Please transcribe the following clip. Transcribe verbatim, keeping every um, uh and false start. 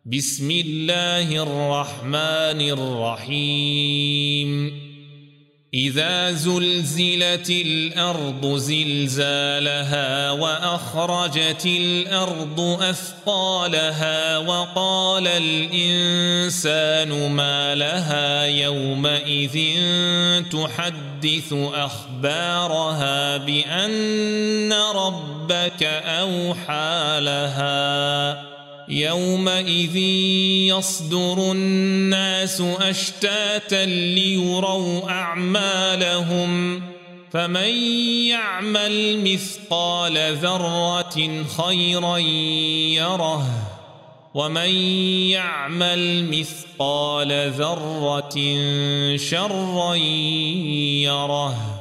بسم الله الرحمن الرحيم إذا زلزلت الأرض زلزالها وأخرجت الأرض أثقالها وقال الإنسان ما لها يومئذ تحدث أخبارها بأن ربك أوحى لها يومئذ يصدر الناس أشتاتا ليروا أعمالهم فمن يعمل مثقال ذرة خيرا يره ومن يعمل مثقال ذرة شرا يره.